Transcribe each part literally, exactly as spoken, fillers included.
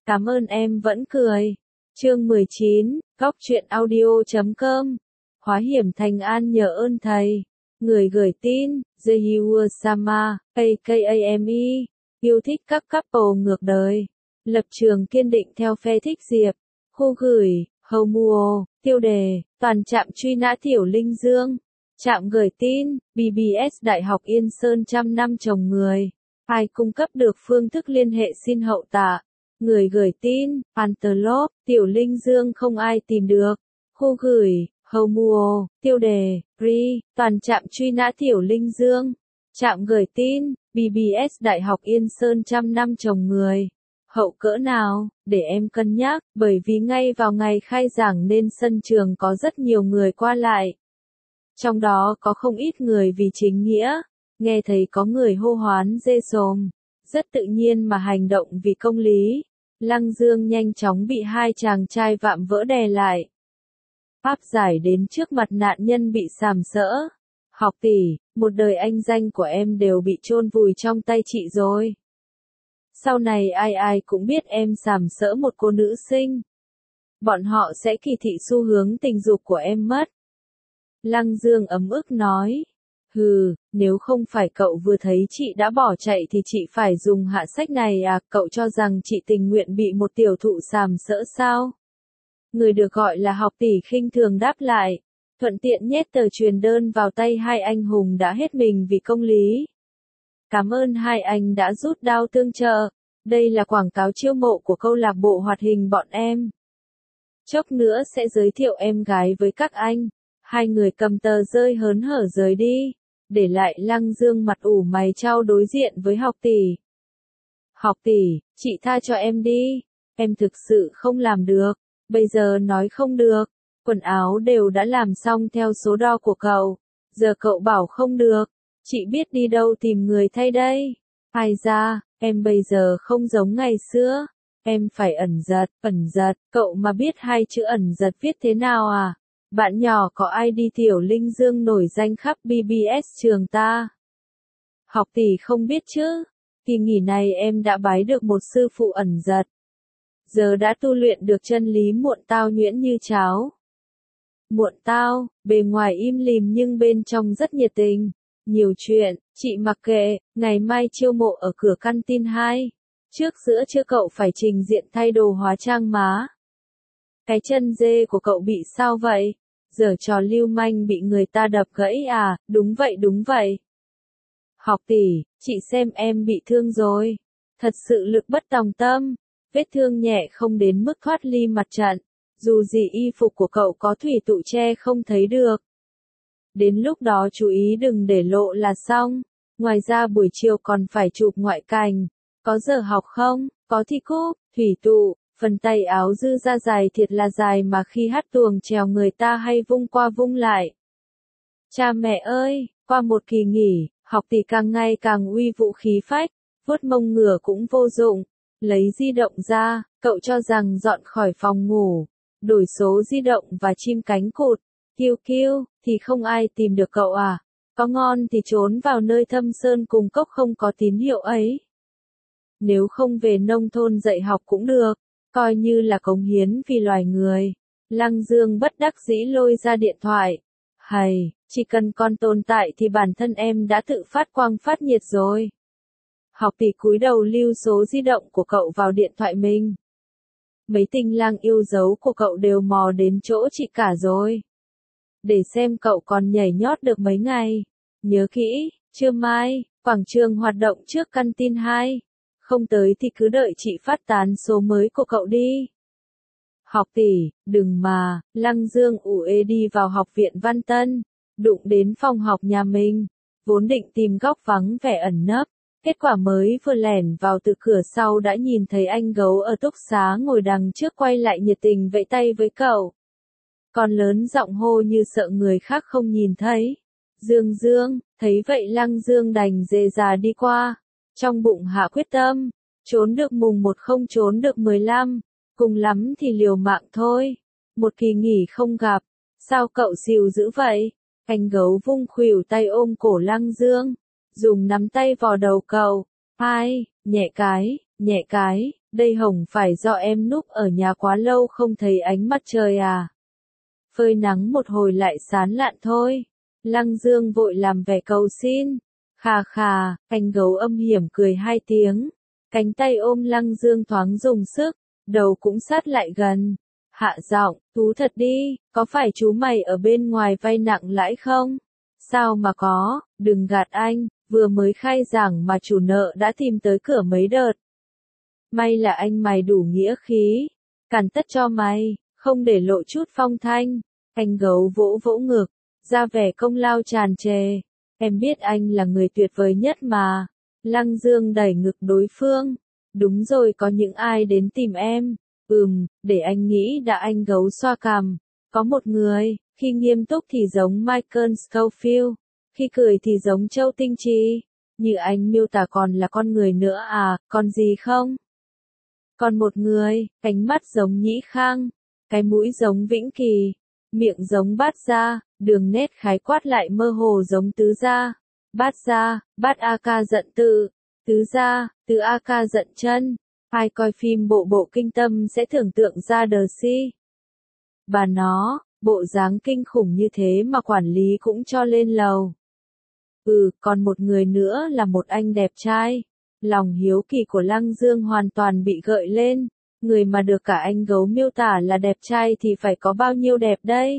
Cảm ơn em vẫn cười. Chương mười chín, Góc truyện audio chấm com. Hóa hiểm thành an nhờ ơn thầy. Người gửi tin, Zehiwa Sama, a ca a em e, yêu thích các couple ngược đời. Lập trường kiên định theo phe thích diệp. Khu gửi, Hầu Muo, tiêu đề, toàn trạm truy nã Tiểu Linh Dương. Trạm gửi tin, bê bê ét Đại học Yên Sơn trăm năm trồng người. Ai cung cấp được phương thức liên hệ xin hậu tạ. Người gửi tin, Antelope, Tiểu Linh Dương không ai tìm được. Khu gửi, Hầu Muo, tiêu đề, Ri, toàn trạm truy nã Tiểu Linh Dương. Trạm gửi tin, bê bê ét Đại học Yên Sơn trăm năm trồng người. Hậu cỡ nào, để em cân nhắc, bởi vì ngay vào ngày khai giảng nên sân trường có rất nhiều người qua lại. Trong đó có không ít người vì chính nghĩa, nghe thấy có người hô hoán dê sồm, rất tự nhiên mà hành động vì công lý. Lăng Dương nhanh chóng bị hai chàng trai vạm vỡ đè lại. Áp giải đến trước mặt nạn nhân bị sàm sỡ. Học tỷ, một đời anh danh của em đều bị chôn vùi trong tay chị rồi. Sau này ai ai cũng biết em sàm sỡ một cô nữ sinh. Bọn họ sẽ kỳ thị xu hướng tình dục của em mất. Lăng Dương ấm ức nói. Hừ, nếu không phải cậu vừa thấy chị đã bỏ chạy thì chị phải dùng hạ sách này à, cậu cho rằng chị tình nguyện bị một tiểu thụ sàm sỡ sao? Người được gọi là học tỷ khinh thường đáp lại, thuận tiện nhét tờ truyền đơn vào tay hai anh hùng đã hết mình vì công lý. Cảm ơn hai anh đã rút đao tương trợ, đây là quảng cáo chiêu mộ của câu lạc bộ hoạt hình bọn em. Chốc nữa sẽ giới thiệu em gái với các anh. Hai người cầm tờ rơi hớn hở rời đi, để lại Lăng Dương mặt ủ mày chau đối diện với học tỷ. Học tỷ, chị tha cho em đi, em thực sự không làm được, bây giờ nói không được, quần áo đều đã làm xong theo số đo của cậu, giờ cậu bảo không được, chị biết đi đâu tìm người thay đây. Ai ra, em bây giờ không giống ngày xưa, em phải ẩn giật, ẩn giật, cậu mà biết hai chữ ẩn giật viết thế nào à? Bạn nhỏ có ai đi Tiểu Linh Dương nổi danh khắp bê bê ét trường ta? Học tỷ không biết chứ, kỳ nghỉ này em đã bái được một sư phụ ẩn giật. Giờ đã tu luyện được chân lý muộn tao nhuyễn như cháo. Muộn tao, bề ngoài im lìm nhưng bên trong rất nhiệt tình. Nhiều chuyện, chị mặc kệ, ngày mai chiêu mộ ở cửa căn tin hai. Trước giữa chưa cậu phải trình diện thay đồ hóa trang má. Cái chân dê của cậu bị sao vậy? Giở trò lưu manh bị người ta đập gãy à? Đúng vậy đúng vậy. Học tỷ, chị xem em bị thương rồi. Thật sự lực bất tòng tâm. Vết thương nhẹ không đến mức thoát ly mặt trận. Dù gì y phục của cậu có thủy tụ che không thấy được. Đến lúc đó chú ý đừng để lộ là xong. Ngoài ra buổi chiều còn phải chụp ngoại cảnh. Có giờ học không? Có thi cúp, thủy tụ. Phần tay áo dư ra dài thiệt là dài mà khi hát tuồng trèo người ta hay vung qua vung lại. Cha mẹ ơi, qua một kỳ nghỉ, học tỷ càng ngày càng uy vũ khí phách, vuốt mông ngửa cũng vô dụng. Lấy di động ra, cậu cho rằng dọn khỏi phòng ngủ, đổi số di động và chim cánh cụt, kêu kêu, thì không ai tìm được cậu à. Có ngon thì trốn vào nơi thâm sơn cùng cốc không có tín hiệu ấy. Nếu không về nông thôn dạy học cũng được. Coi như là cống hiến vì loài người. Lăng Dương bất đắc dĩ lôi ra điện thoại. Hầy, chỉ cần con tồn tại thì bản thân em đã tự phát quang phát nhiệt rồi. Học tỷ cúi đầu lưu số di động của cậu vào điện thoại mình. Mấy tình lang yêu dấu của cậu đều mò đến chỗ chị cả rồi. Để xem cậu còn nhảy nhót được mấy ngày. Nhớ kỹ, trưa mai, quảng trường hoạt động trước căn tin hai. Không tới thì cứ đợi chị phát tán số mới của cậu đi. Học tỷ, đừng mà, Lăng Dương ủ ê đi vào học viện Văn Tân, đụng đến phòng học nhà mình, vốn định tìm góc vắng vẻ ẩn nấp, kết quả mới vừa lẻn vào từ cửa sau đã nhìn thấy anh gấu ở túc xá ngồi đằng trước quay lại nhiệt tình vẫy tay với cậu. Còn lớn giọng hô như sợ người khác không nhìn thấy. Dương Dương, thấy vậy Lăng Dương đành dề già đi qua. Trong bụng hạ quyết tâm, trốn được mùng một không trốn được mười lăm, cùng lắm thì liều mạng thôi. Một kỳ nghỉ không gặp, sao cậu xìu dữ vậy? Anh gấu vung khuỷu tay ôm cổ Lăng Dương, dùng nắm tay vò đầu cậu, ai, nhẹ cái, nhẹ cái, Đây hổng phải do em núp ở nhà quá lâu không thấy ánh mặt trời à? Phơi nắng một hồi lại sán lạn thôi. Lăng Dương vội làm vẻ cầu xin. Khà khà, anh gấu âm hiểm cười hai tiếng. Cánh tay ôm Lăng Dương thoáng dùng sức, đầu cũng sát lại gần. Hạ giọng, thú thật đi, có phải chú mày ở bên ngoài vay nặng lãi không? Sao mà có, đừng gạt anh, vừa mới khai giảng mà chủ nợ đã tìm tới cửa mấy đợt. May là anh mày đủ nghĩa khí, càn tất cho mày, không để lộ chút phong thanh. Anh gấu vỗ vỗ ngực, ra vẻ công lao tràn trề. Em biết anh là người tuyệt vời nhất mà. Lăng Dương đẩy ngực đối phương. Đúng rồi, có những ai đến tìm em. Ừm, để anh nghĩ đã. Anh gấu xoa cằm. Có một người, khi nghiêm túc thì giống Michael Scofield, khi cười thì giống Châu Tinh Trì. Như anh miêu tả còn là con người nữa à, còn gì không? Còn một người, cánh mắt giống Nhĩ Khang, cái mũi giống Vĩnh Kỳ, miệng giống Bát Gia, đường nét khái quát lại mơ hồ giống Tứ Gia. Bát Gia, Bát A Ca giận tự, Tứ Gia, Tứ A Ca giận chân. Ai coi phim bộ bộ kinh tâm sẽ tưởng tượng ra đờ si. Bà nó, bộ dáng kinh khủng như thế mà quản lý cũng cho lên lầu. Ừ, còn một người nữa là một anh đẹp trai. Lòng hiếu kỳ của Lăng Dương hoàn toàn bị gợi lên. Người mà được cả anh gấu miêu tả là đẹp trai thì phải có bao nhiêu đẹp đây?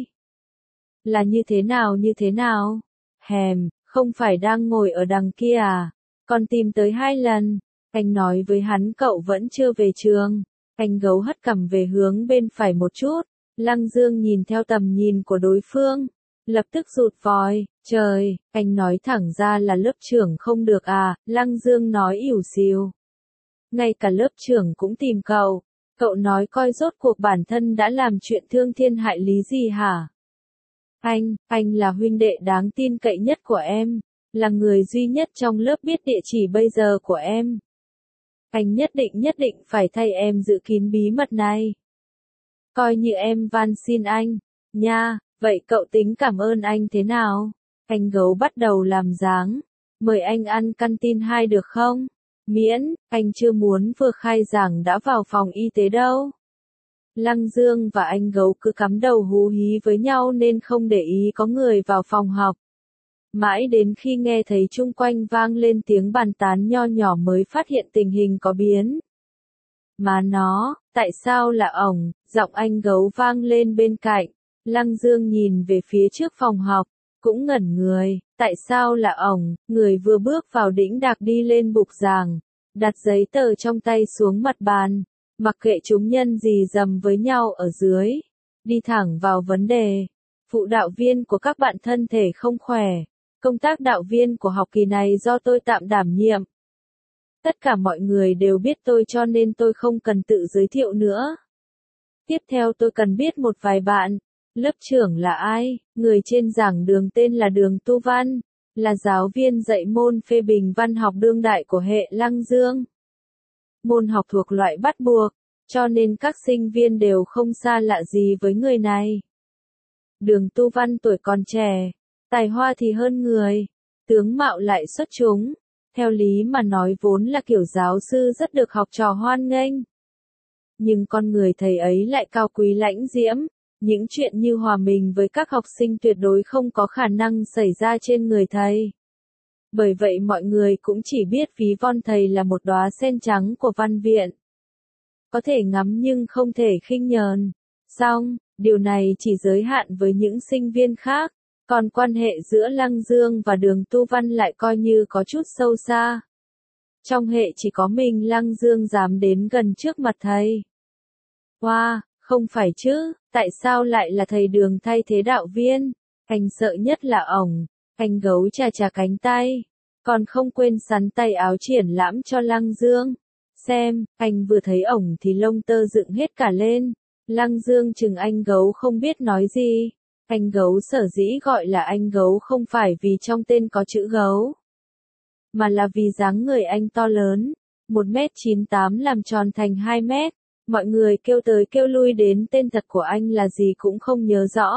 Là như thế nào như thế nào? Hèm, không phải đang ngồi ở đằng kia à? Còn tìm tới hai lần. Anh nói với hắn cậu vẫn chưa về trường. Anh gấu hất cằm về hướng bên phải một chút. Lăng Dương nhìn theo tầm nhìn của đối phương. Lập tức rụt vòi. Trời, anh nói thẳng ra là lớp trưởng không được à? Lăng Dương nói ỉu xìu. Ngay cả lớp trưởng cũng tìm cậu. Cậu nói coi rốt cuộc bản thân đã làm chuyện thương thiên hại lý gì hả? Anh, anh là huynh đệ đáng tin cậy nhất của em. Là người duy nhất trong lớp biết địa chỉ bây giờ của em. Anh nhất định nhất định phải thay em giữ kín bí mật này. Coi như em van xin anh. Nha, vậy cậu tính cảm ơn anh thế nào? Anh gấu bắt đầu làm dáng. Mời anh ăn canteen hai được không? Miễn, anh chưa muốn vừa khai giảng đã vào phòng y tế đâu. Lăng Dương và anh gấu cứ cắm đầu hú hí với nhau nên không để ý có người vào phòng học. Mãi đến khi nghe thấy chung quanh vang lên tiếng bàn tán nho nhỏ mới phát hiện tình hình có biến. Mà nó, tại sao là ổng? Giọng anh gấu vang lên bên cạnh. Lăng Dương nhìn về phía trước phòng học, cũng ngẩn người. Tại sao là ổng? Người vừa bước vào đĩnh đạc đi lên bục giảng, đặt giấy tờ trong tay xuống mặt bàn, mặc kệ chúng nhân gì dầm với nhau ở dưới, đi thẳng vào vấn đề. Phụ đạo viên của các bạn thân thể không khỏe. Công tác đạo viên của học kỳ này do tôi tạm đảm nhiệm. Tất cả mọi người đều biết tôi cho nên tôi không cần tự giới thiệu nữa. Tiếp theo tôi cần biết một vài bạn. Lớp trưởng là ai? Người trên giảng đường tên là Đường Tu Văn, là giáo viên dạy môn phê bình văn học đương đại của hệ Lăng Dương. Môn học thuộc loại bắt buộc, cho nên các sinh viên đều không xa lạ gì với người này. Đường Tu Văn tuổi còn trẻ, tài hoa thì hơn người, tướng mạo lại xuất chúng, theo lý mà nói vốn là kiểu giáo sư rất được học trò hoan nghênh. Nhưng con người thầy ấy lại cao quý lãnh diễm, những chuyện như hòa mình với các học sinh tuyệt đối không có khả năng xảy ra trên người thầy. Bởi vậy mọi người cũng chỉ biết ví von thầy là một đóa sen trắng của văn viện. Có thể ngắm nhưng không thể khinh nhờn. Song, điều này chỉ giới hạn với những sinh viên khác. Còn quan hệ giữa Lăng Dương và Đường Tu Văn lại coi như có chút sâu xa. Trong hệ chỉ có mình Lăng Dương dám đến gần trước mặt thầy. Wow, không phải chứ, tại sao lại là thầy Đường thay thế đạo viên? Anh sợ nhất là ổng. Anh gấu chà chà cánh tay, còn không quên sắn tay áo triển lãm cho Lăng Dương. Xem, anh vừa thấy ổng thì lông tơ dựng hết cả lên. Lăng Dương chừng anh gấu không biết nói gì. Anh gấu sở dĩ gọi là anh gấu không phải vì trong tên có chữ gấu, mà là vì dáng người anh to lớn, một mét chín tám làm tròn thành hai mét. Mọi người kêu tới kêu lui đến tên thật của anh là gì cũng không nhớ rõ.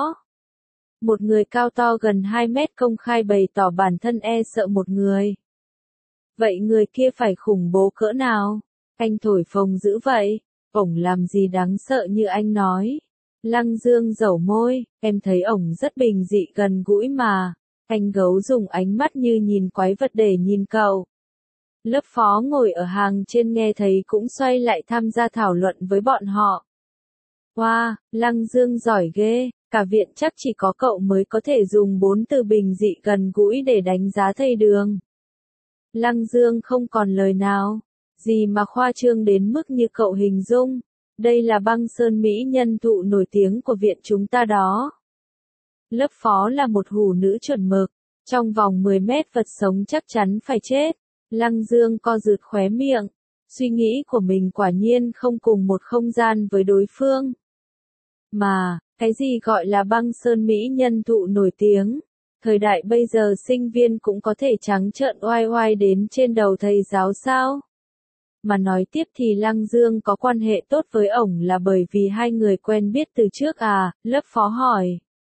Một người cao to gần hai mét công khai bày tỏ bản thân e sợ một người. Vậy người kia phải khủng bố cỡ nào? Anh thổi phồng dữ vậy, ổng làm gì đáng sợ như anh nói. Lăng Dương dẩu môi, em thấy ổng rất bình dị gần gũi mà. Anh gấu dùng ánh mắt như nhìn quái vật để nhìn cậu. Lớp phó ngồi ở hàng trên nghe thấy cũng xoay lại tham gia thảo luận với bọn họ. Wow, Lăng Dương giỏi ghê, cả viện chắc chỉ có cậu mới có thể dùng bốn từ bình dị gần gũi để đánh giá thầy Đường. Lăng Dương không còn lời nào, gì mà khoa trương đến mức như cậu hình dung. Đây là Băng Sơn mỹ nhân thụ nổi tiếng của viện chúng ta đó. Lớp phó là một hủ nữ chuẩn mực, trong vòng mười mét vật sống chắc chắn phải chết. Lăng Dương co rụt khóe miệng, suy nghĩ của mình quả nhiên không cùng một không gian với đối phương. Mà, cái gì gọi là Băng Sơn mỹ nhân thụ nổi tiếng? Thời đại bây giờ sinh viên cũng có thể trắng trợn oai oai đến trên đầu thầy giáo sao? Mà nói tiếp thì Lăng Dương có quan hệ tốt với ổng là bởi vì hai người quen biết từ trước à, lớp phó hỏi.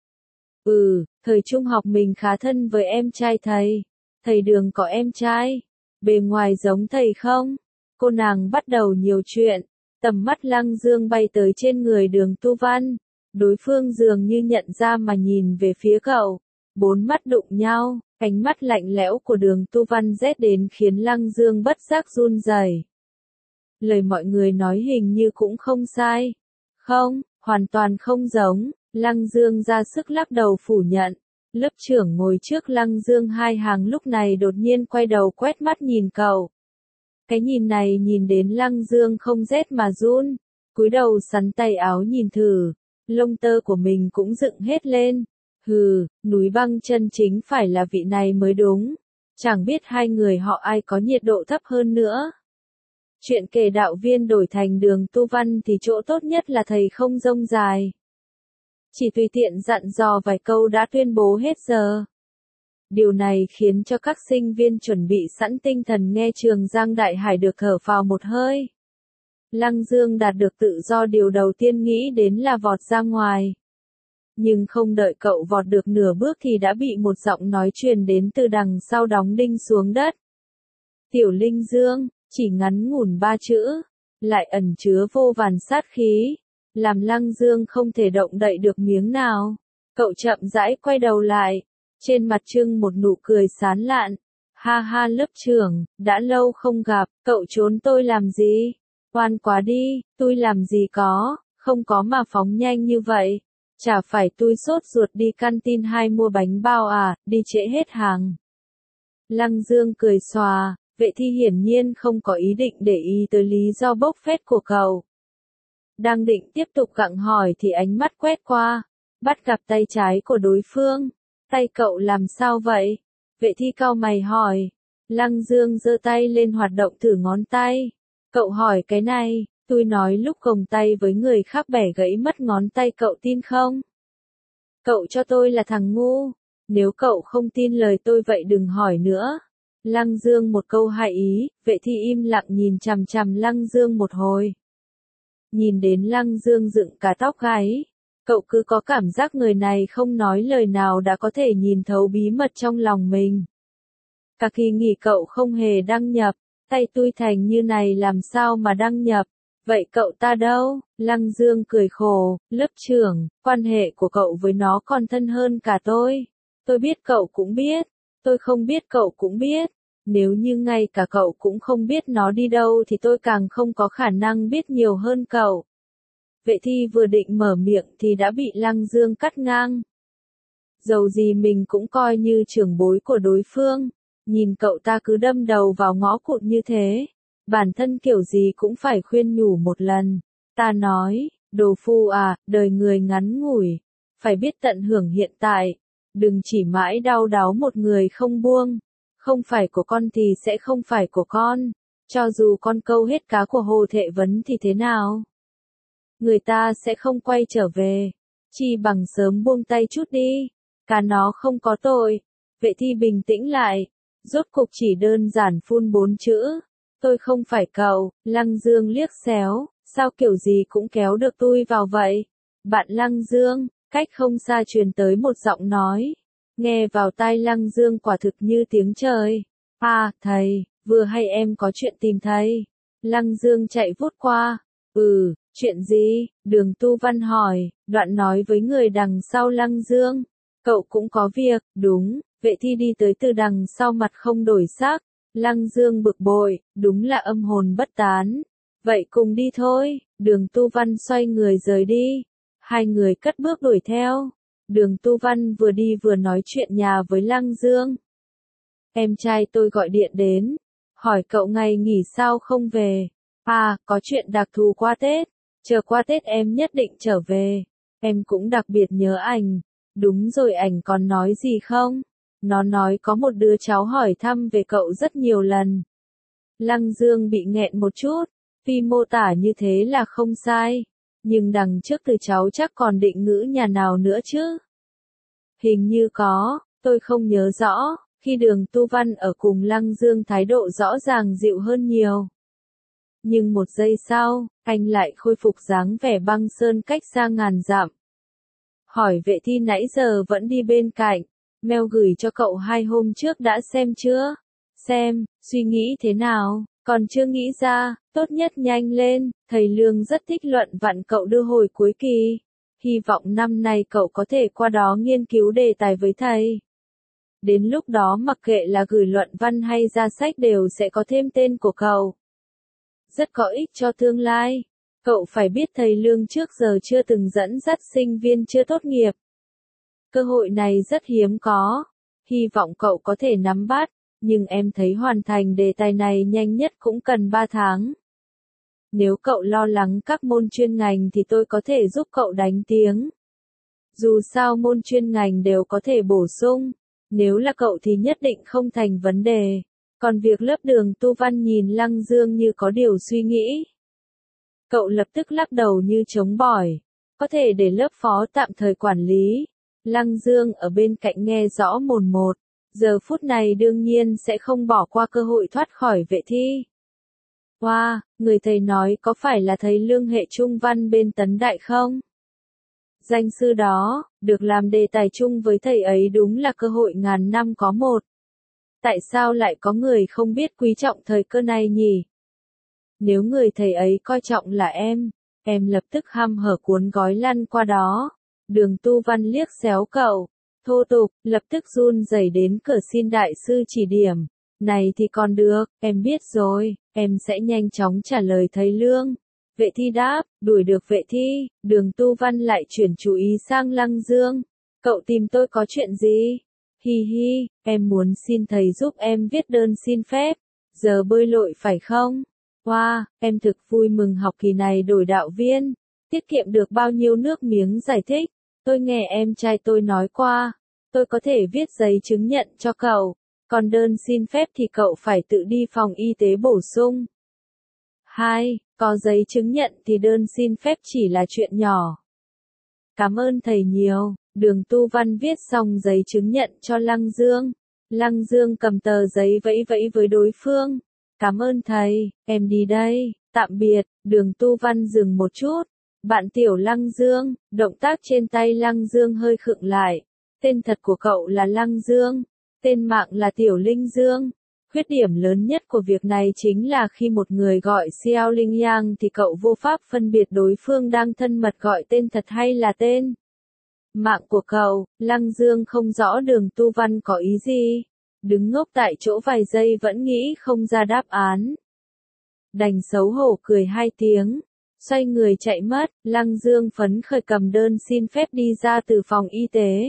Ừ, thời trung học mình khá thân với em trai thầy. Thầy Đường có em trai. Bề ngoài giống thầy không? Cô nàng bắt đầu nhiều chuyện. Tầm mắt Lăng Dương bay tới trên người Đường Tu Văn. Đối phương dường như nhận ra mà nhìn về phía cậu. Bốn mắt đụng nhau, ánh mắt lạnh lẽo của Đường Tu Văn rét đến khiến Lăng Dương bất giác run rẩy. Lời mọi người nói hình như cũng không sai. Không, hoàn toàn không giống. Lăng Dương ra sức lắc đầu phủ nhận. Lớp trưởng ngồi trước Lăng Dương hai hàng lúc này đột nhiên quay đầu quét mắt nhìn cậu. Cái nhìn này nhìn đến Lăng Dương không rét mà run. Cúi đầu sắn tay áo nhìn thử. Lông tơ của mình cũng dựng hết lên. Hừ, núi băng chân chính phải là vị này mới đúng. Chẳng biết hai người họ ai có nhiệt độ thấp hơn nữa. Chuyện kể đạo viên đổi thành Đường Tu Văn thì chỗ tốt nhất là thầy không rông dài. Chỉ tùy tiện dặn dò vài câu đã tuyên bố hết giờ. Điều này khiến cho các sinh viên chuẩn bị sẵn tinh thần nghe Trường Giang Đại Hải được thở phào một hơi. Lăng Dương đạt được tự do, điều đầu tiên nghĩ đến là vọt ra ngoài. Nhưng không đợi cậu vọt được nửa bước thì đã bị một giọng nói truyền đến từ đằng sau đóng đinh xuống đất. Tiểu Linh Dương, chỉ ngắn ngủn ba chữ, lại ẩn chứa vô vàn sát khí, làm Lăng Dương không thể động đậy được miếng nào. Cậu chậm rãi quay đầu lại, trên mặt trưng một nụ cười sán lạn. Ha ha lớp trưởng, đã lâu không gặp, cậu trốn tôi làm gì? Oan quá đi, tôi làm gì có, không có mà phóng nhanh như vậy. Chả phải tôi sốt ruột đi canteen hai mua bánh bao à, đi trễ hết hàng. Lăng Dương cười xòa, Vệ Thi hiển nhiên không có ý định để ý tới lý do bốc phét của cậu. Đang định tiếp tục gặng hỏi thì ánh mắt quét qua, bắt gặp tay trái của đối phương. Tay cậu làm sao vậy? Vệ Thi cau mày hỏi. Lăng Dương giơ tay lên hoạt động thử ngón tay. Cậu hỏi cái này, tôi nói lúc gồng tay với người khác bẻ gãy mất ngón tay, cậu tin không? Cậu cho tôi là thằng ngu. Nếu cậu không tin lời tôi vậy đừng hỏi nữa. Lăng Dương một câu hại ý. Vệ Thi im lặng nhìn chằm chằm Lăng Dương một hồi. Nhìn đến Lăng Dương dựng cả tóc gáy. Cậu cứ có cảm giác người này không nói lời nào đã có thể nhìn thấu bí mật trong lòng mình. Cả kỳ nghỉ cậu không hề đăng nhập. Tay tui thành như này làm sao mà đăng nhập? Vậy cậu ta đâu? Lăng Dương cười khổ. Lớp trưởng, quan hệ của cậu với nó còn thân hơn cả tôi. Tôi biết cậu cũng biết. Tôi không biết cậu cũng biết. Nếu như ngay cả cậu cũng không biết nó đi đâu thì tôi càng không có khả năng biết nhiều hơn cậu. Vệ Thi vừa định mở miệng thì đã bị Lăng Dương cắt ngang. Dầu gì mình cũng coi như trưởng bối của đối phương. Nhìn cậu ta cứ đâm đầu vào ngõ cụt như thế. Bản thân kiểu gì cũng phải khuyên nhủ một lần. Ta nói, đồ phu à, đời người ngắn ngủi. Phải biết tận hưởng hiện tại. Đừng chỉ mãi đau đáu một người không buông. Không phải của con thì sẽ không phải của con. Cho dù con câu hết cá của Hồ Thệ Vấn thì thế nào? Người ta sẽ không quay trở về. Chi bằng sớm buông tay chút đi. Cá nó không có tội. Vệ Thi bình tĩnh lại. Rốt cục chỉ đơn giản phun bốn chữ. Tôi không phải cậu. Lăng Dương liếc xéo. Sao kiểu gì cũng kéo được tôi vào vậy? Bạn Lăng Dương, cách không xa truyền tới một giọng nói. Nghe vào tai Lăng Dương quả thực như tiếng trời. À, thầy, vừa hay em có chuyện tìm thầy. Lăng Dương chạy vút qua. Ừ, chuyện gì? Đường Tu Văn hỏi, đoạn nói với người đằng sau Lăng Dương. Cậu cũng có việc, đúng, vệ thi đi tới từ đằng sau mặt không đổi sắc. Lăng Dương bực bội, đúng là âm hồn bất tán. Vậy cùng đi thôi, đường Tu Văn xoay người rời đi. Hai người cất bước đuổi theo. Đường Tu Văn vừa đi vừa nói chuyện nhà với Lăng Dương. Em trai tôi gọi điện đến, hỏi cậu ngày nghỉ sao không về. À, có chuyện đặc thù qua Tết, chờ qua Tết em nhất định trở về. Em cũng đặc biệt nhớ ảnh. Đúng rồi, ảnh còn nói gì không? Nó nói có một đứa cháu hỏi thăm về cậu rất nhiều lần. Lăng Dương bị nghẹn một chút, Phi mô tả như thế là không sai. Nhưng đằng trước từ cháu chắc còn định ngữ nhà nào nữa chứ? Hình như có, tôi không nhớ rõ. Khi đường Tu Văn ở cùng Lăng Dương thái độ rõ ràng dịu hơn nhiều. Nhưng một giây sau, anh lại khôi phục dáng vẻ băng sơn cách xa ngàn dặm. Hỏi vệ thi nãy giờ vẫn đi bên cạnh. Mail gửi cho cậu hai hôm trước đã xem chưa? Xem, suy nghĩ thế nào? Còn chưa nghĩ ra, tốt nhất nhanh lên, thầy Lương rất thích luận vặn cậu đưa hồi cuối kỳ. Hy vọng năm nay cậu có thể qua đó nghiên cứu đề tài với thầy. Đến lúc đó mặc kệ là gửi luận văn hay ra sách đều sẽ có thêm tên của cậu. Rất có ích cho tương lai. Cậu phải biết thầy Lương trước giờ chưa từng dẫn dắt sinh viên chưa tốt nghiệp. Cơ hội này rất hiếm có. Hy vọng cậu có thể nắm bắt, nhưng em thấy hoàn thành đề tài này nhanh nhất cũng cần ba tháng. Nếu cậu lo lắng các môn chuyên ngành thì tôi có thể giúp cậu đánh tiếng. Dù sao môn chuyên ngành đều có thể bổ sung. Nếu là cậu thì nhất định không thành vấn đề. Còn việc lớp đường Tu Văn nhìn Lăng Dương như có điều suy nghĩ. Cậu lập tức lắc đầu như chống bỏi. Có thể để lớp phó tạm thời quản lý. Lăng Dương ở bên cạnh nghe rõ mồn một. Giờ phút này đương nhiên sẽ không bỏ qua cơ hội thoát khỏi vệ thi. Wow, người thầy nói có phải là thầy Lương hệ trung văn bên Tấn Đại không? Danh sư đó, được làm đề tài chung với thầy ấy đúng là cơ hội ngàn năm có một. Tại sao lại có người không biết quý trọng thời cơ này nhỉ? Nếu người thầy ấy coi trọng là em, em lập tức hăm hở cuốn gói lăn qua đó. Đường Tu Văn liếc xéo cậu, thô tục, lập tức run rẩy đến cửa xin đại sư chỉ điểm. Này thì còn được, em biết rồi, em sẽ nhanh chóng trả lời thầy Lương. Vệ thi đáp, đuổi được vệ thi, đường Tu Văn lại chuyển chú ý sang Lăng Dương. Cậu tìm tôi có chuyện gì? Hi hi, em muốn xin thầy giúp em viết đơn xin phép. Giờ bơi lội phải không? Wow, em thực vui mừng học kỳ này đổi đạo viên. Tiết kiệm được bao nhiêu nước miếng giải thích. Tôi nghe em trai tôi nói qua. Tôi có thể viết giấy chứng nhận cho cậu. Còn đơn xin phép thì cậu phải tự đi phòng y tế bổ sung. Hai, có giấy chứng nhận thì đơn xin phép chỉ là chuyện nhỏ. Cảm ơn thầy nhiều. Đường Tu Văn viết xong giấy chứng nhận cho Lăng Dương. Lăng Dương cầm tờ giấy vẫy vẫy với đối phương. Cảm ơn thầy, em đi đây, tạm biệt. Đường Tu Văn dừng một chút. Bạn tiểu Lăng Dương, động tác trên tay Lăng Dương hơi khựng lại. Tên thật của cậu là Lăng Dương, tên mạng là Tiểu Linh Dương. Khuyết điểm lớn nhất của việc này chính là khi một người gọi Xiao Linh Yang thì cậu vô pháp phân biệt đối phương đang thân mật gọi tên thật hay là tên mạng của cậu. Lăng Dương không rõ đường Tu Văn có ý gì. Đứng ngốc tại chỗ vài giây vẫn nghĩ không ra đáp án. Đành xấu hổ cười hai tiếng. Xoay người chạy mất, Lăng Dương phấn khởi cầm đơn xin phép đi ra từ phòng y tế.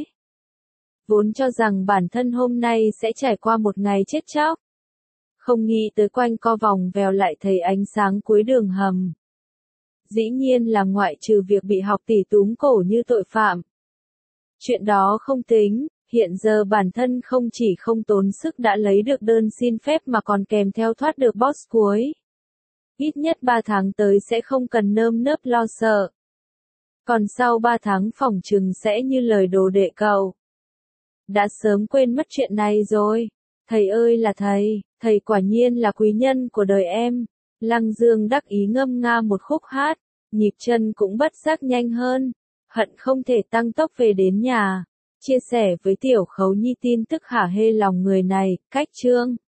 Vốn cho rằng bản thân hôm nay sẽ trải qua một ngày chết chóc. Không nghĩ tới quanh co vòng vèo lại thấy ánh sáng cuối đường hầm. Dĩ nhiên là ngoại trừ việc bị học tỷ túm cổ như tội phạm. Chuyện đó không tính, hiện giờ bản thân không chỉ không tốn sức đã lấy được đơn xin phép mà còn kèm theo thoát được boss cuối. Ít nhất ba tháng tới sẽ không cần nơm nớp lo sợ. Còn sau ba tháng phỏng chừng sẽ như lời đồ đệ cậu. Đã sớm quên mất chuyện này rồi. Thầy ơi là thầy, thầy quả nhiên là quý nhân của đời em. Lăng Dương đắc ý ngâm nga một khúc hát, nhịp chân cũng bất giác nhanh hơn. Hận không thể tăng tốc về đến nhà. Chia sẻ với Tiểu Khấu Nhi tin tức hả hê lòng người này, cách chương.